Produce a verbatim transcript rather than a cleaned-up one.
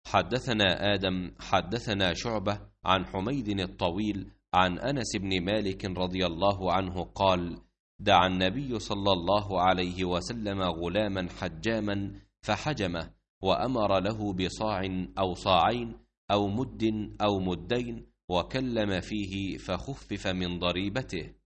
حدثنا آدم حدثنا شعبة عن حميد الطويل عن أنس بن مالك رضي الله عنه قال: دعا النبي صلى الله عليه وسلم غلاما حجاما فحجمه، وأمر له بصاع أو صاعين أو مد أو مدين، وكلم فيه فخفف من ضريبته.